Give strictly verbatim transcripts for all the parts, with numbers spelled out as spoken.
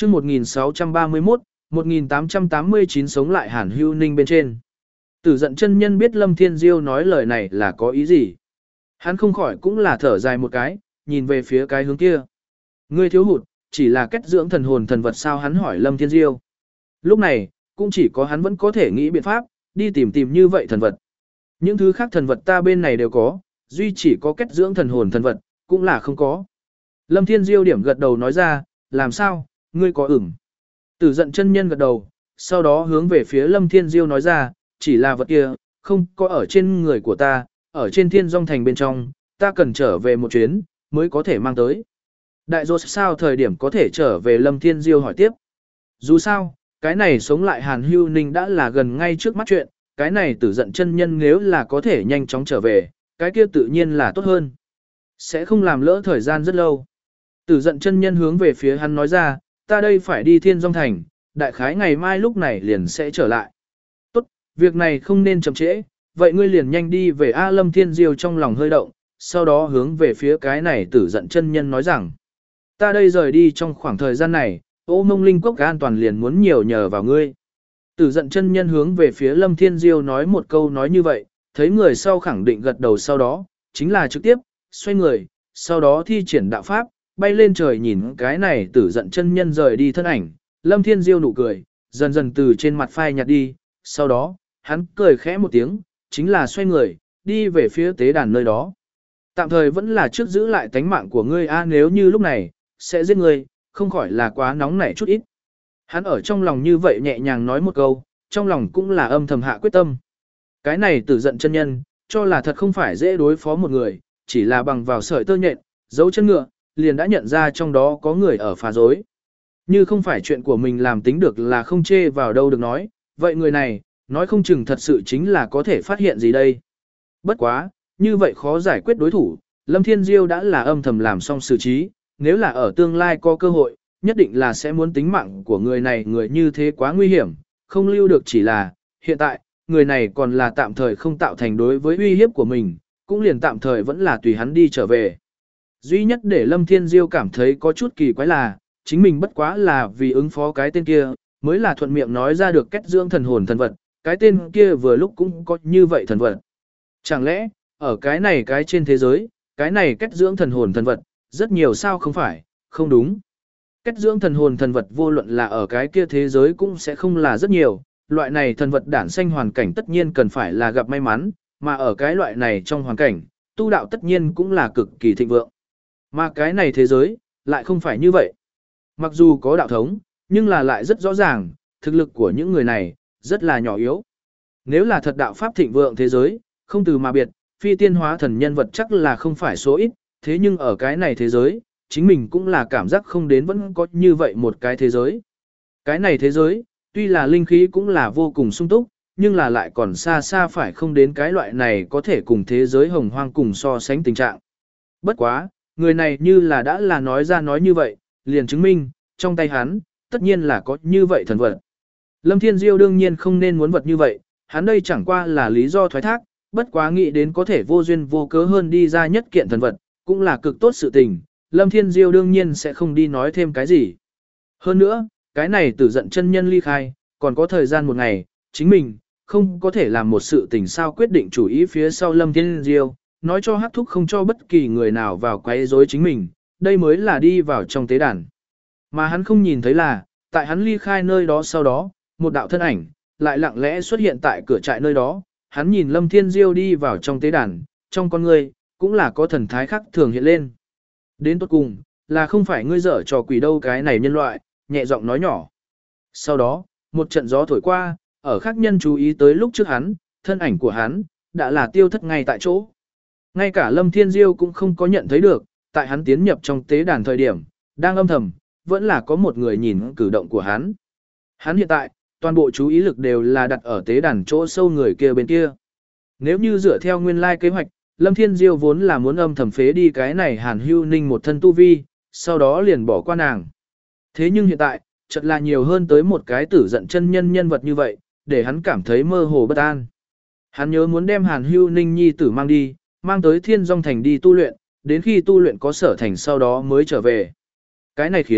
chương một nghìn sáu trăm ba mươi mốt, một nghìn tám trăm tám mươi chín sống lại Hàn Hưu Ninh bên trên. Tử giận chân nhân biết Lâm Thiên Diêu nói lời này là có ý gì. Hắn không khỏi cũng là thở dài một cái, nhìn về phía cái hướng kia. Ngươi thiếu hụt, chỉ là cách dưỡng thần hồn thần vật sao, hắn hỏi Lâm Thiên Diêu. Lúc này, cũng chỉ có hắn vẫn có thể nghĩ biện pháp, đi tìm tìm như vậy thần vật. Những thứ khác thần vật ta bên này đều có, duy chỉ có cách dưỡng thần hồn thần vật, cũng là không có. Lâm Thiên Diêu điểm gật đầu nói ra, làm sao, ngươi có ửng. Tử giận chân nhân gật đầu, sau đó hướng về phía Lâm Thiên Diêu nói ra, chỉ là vật kia, không có ở trên người của ta, ở trên thiên dòng thành bên trong, ta cần trở về một chuyến, mới có thể mang tới. Đại dột sao thời điểm có thể trở về, Lâm Thiên Diêu hỏi tiếp. Dù sao, cái này sống lại Hàn Hưu Ninh đã là gần ngay trước mắt chuyện, cái này tử giận chân nhân nếu là có thể nhanh chóng trở về, cái kia tự nhiên là tốt hơn. Sẽ không làm lỡ thời gian rất lâu. Tử giận chân nhân hướng về phía hắn nói ra, ta đây phải đi thiên dòng thành, đại khái ngày mai lúc này liền sẽ trở lại. Tốt, việc này không nên chậm trễ, vậy ngươi liền nhanh đi về A. Lâm Thiên Diêu trong lòng hơi động, sau đó hướng về phía cái này tử giận chân nhân nói rằng, ta đây rời đi trong khoảng thời gian này, ô mông linh quốc an toàn liền muốn nhiều nhờ vào ngươi. Tử giận chân nhân hướng về phía Lâm Thiên Diêu nói một câu nói như vậy, thấy người sau khẳng định gật đầu, sau đó, chính là trực tiếp, xoay người, sau đó thi triển đạo pháp, bay lên trời nhìn cái này tử giận chân nhân rời đi thân ảnh. Lâm Thiên Diêu nụ cười, dần dần từ trên mặt phai nhạt đi, sau đó, hắn cười khẽ một tiếng, chính là xoay người, đi về phía tế đàn nơi đó. Tạm thời vẫn là trước giữ lại tánh mạng của ngươi a, nếu như lúc này, sẽ giết ngươi, không khỏi là quá nóng nảy chút ít. Hắn ở trong lòng như vậy nhẹ nhàng nói một câu, trong lòng cũng là âm thầm hạ quyết tâm. Cái này tử giận chân nhân, cho là thật không phải dễ đối phó một người, chỉ là bằng vào sợi tơ nhện, dấu chân ngựa, liền đã nhận ra trong đó có người ở phá rối. Như không phải chuyện của mình làm tính được là không chê vào đâu được nói, vậy người này, nói không chừng thật sự chính là có thể phát hiện gì đây. Bất quá, như vậy khó giải quyết đối thủ, Lâm Thiên Diêu đã là âm thầm làm xong xử trí, nếu là ở tương lai có cơ hội, nhất định là sẽ muốn tính mạng của người này, người như thế quá nguy hiểm, không lưu được, chỉ là, hiện tại, người này còn là tạm thời không tạo thành đối với uy hiếp của mình, cũng liền tạm thời vẫn là tùy hắn đi trở về. Duy nhất để Lâm Thiên Diêu cảm thấy có chút kỳ quái là, chính mình bất quá là vì ứng phó cái tên kia, mới là thuận miệng nói ra được cách dưỡng thần hồn thần vật, cái tên kia vừa lúc cũng có như vậy thần vật. Chẳng lẽ, ở cái này cái trên thế giới, cái này cách dưỡng thần hồn thần vật, rất nhiều sao không phải, không đúng. Cách dưỡng thần hồn thần vật vô luận là ở cái kia thế giới cũng sẽ không là rất nhiều, loại này thần vật đản sanh hoàn cảnh tất nhiên cần phải là gặp may mắn, mà ở cái loại này trong hoàn cảnh, tu đạo tất nhiên cũng là cực kỳ thịnh vượng. Mà cái này thế giới, lại không phải như vậy. Mặc dù có đạo thống, nhưng là lại rất rõ ràng, thực lực của những người này, rất là nhỏ yếu. Nếu là thật đạo pháp thịnh vượng thế giới, không từ mà biệt, phi tiên hóa thần nhân vật chắc là không phải số ít, thế nhưng ở cái này thế giới, chính mình cũng là cảm giác không đến vẫn có như vậy một cái thế giới. Cái này thế giới, tuy là linh khí cũng là vô cùng sung túc, nhưng là lại còn xa xa phải không đến cái loại này có thể cùng thế giới hồng hoang cùng so sánh tình trạng. Bất quá, người này như là đã là nói ra nói như vậy, liền chứng minh, trong tay hắn, tất nhiên là có như vậy thần vật. Lâm Thiên Diêu đương nhiên không nên muốn vật như vậy, hắn đây chẳng qua là lý do thoái thác, bất quá nghĩ đến có thể vô duyên vô cớ hơn đi ra nhất kiện thần vật, cũng là cực tốt sự tình, Lâm Thiên Diêu đương nhiên sẽ không đi nói thêm cái gì. Hơn nữa, cái này tử giận chân nhân ly khai, còn có thời gian một ngày, chính mình, không có thể làm một sự tình sao quyết định chủ ý phía sau Lâm Thiên Diêu, nói cho Hắc Thúc không cho bất kỳ người nào vào quấy rối chính mình, đây mới là đi vào trong tế đàn. Mà hắn không nhìn thấy là, tại hắn ly khai nơi đó sau đó, một đạo thân ảnh, lại lặng lẽ xuất hiện tại cửa trại nơi đó, hắn nhìn Lâm Thiên Diêu đi vào trong tế đàn, trong con người, cũng là có thần thái khác thường hiện lên. Đến tốt cùng, là không phải ngươi dở trò quỷ đâu cái này nhân loại, nhẹ giọng nói nhỏ. Sau đó, một trận gió thổi qua, ở khác nhân chú ý tới lúc trước hắn, thân ảnh của hắn, đã là tiêu thất ngay tại chỗ. Ngay cả Lâm Thiên Diêu cũng không có nhận thấy được, tại hắn tiến nhập trong tế đàn thời điểm, đang âm thầm, vẫn là có một người nhìn cử động của hắn. Hắn hiện tại, toàn bộ chú ý lực đều là đặt ở tế đàn chỗ sâu người kia bên kia. Nếu như dựa theo nguyên lai kế hoạch, Lâm Thiên Diêu vốn là muốn âm thầm phế đi cái này Hàn Hưu Ninh một thân tu vi, sau đó liền bỏ qua nàng. Thế nhưng hiện tại, chợt là nhiều hơn tới một cái tử giận chân nhân nhân vật như vậy, để hắn cảm thấy mơ hồ bất an. Hắn nhớ muốn đem Hàn Hưu Ninh nhi tử mang đi, mang tới Thiên Dung Thành đi tu luyện, đến khi tu luyện có sở thành sau đó mới trở về. Cái này khiến,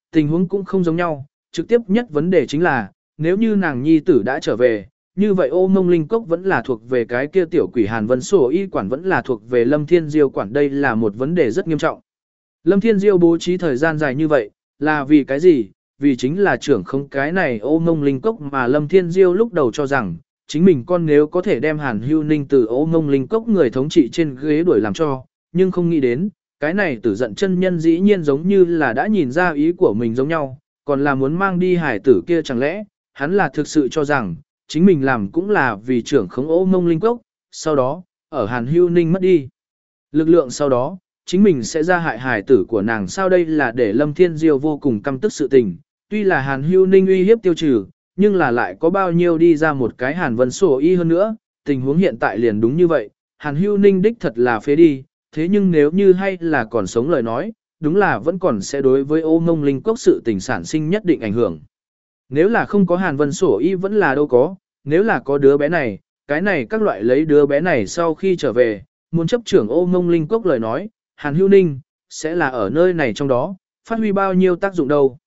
tình huống cũng không giống nhau, trực tiếp nhất vấn đề chính là, nếu như nàng nhi tử đã trở về, như vậy ô mông linh cốc vẫn là thuộc về cái kia tiểu quỷ Hàn Vân sổ y quản vẫn là thuộc về Lâm Thiên Diêu quản, đây là một vấn đề rất nghiêm trọng. Lâm Thiên Diêu bố trí thời gian dài như vậy, là vì cái gì? Vì chính là trưởng không cái này ô mông linh cốc mà Lâm Thiên Diêu lúc đầu cho rằng, chính mình con nếu có thể đem Hàn Hưu Ninh từ ô mông linh cốc người thống trị trên ghế đuổi làm cho, nhưng không nghĩ đến, cái này tử giận chân nhân dĩ nhiên giống như là đã nhìn ra ý của mình giống nhau, còn là muốn mang đi hải tử kia, chẳng lẽ, hắn là thực sự cho rằng, chính mình làm cũng là vì trưởng khống ô mông linh cốc, sau đó, ở Hàn Hưu Ninh mất đi lực lượng sau đó, chính mình sẽ ra hại hải tử của nàng, sao đây là để Lâm Thiên Diêu vô cùng căm tức sự tình, tuy là Hàn Hưu Ninh uy hiếp tiêu trừ, nhưng là lại có bao nhiêu đi ra một cái Hàn Vân sổ y hơn nữa, tình huống hiện tại liền đúng như vậy, Hàn Hưu Ninh đích thật là phế đi, thế nhưng nếu như hay là còn sống lời nói, đúng là vẫn còn sẽ đối với ô mông linh cốc sự tình sản sinh nhất định ảnh hưởng. Nếu là không có Hàn Vân sổ y vẫn là đâu có, nếu là có đứa bé này, cái này các loại lấy đứa bé này sau khi trở về, muốn chấp trưởng ô mông linh cốc lời nói, Hàn Hưu Ninh, sẽ là ở nơi này trong đó, phát huy bao nhiêu tác dụng đâu.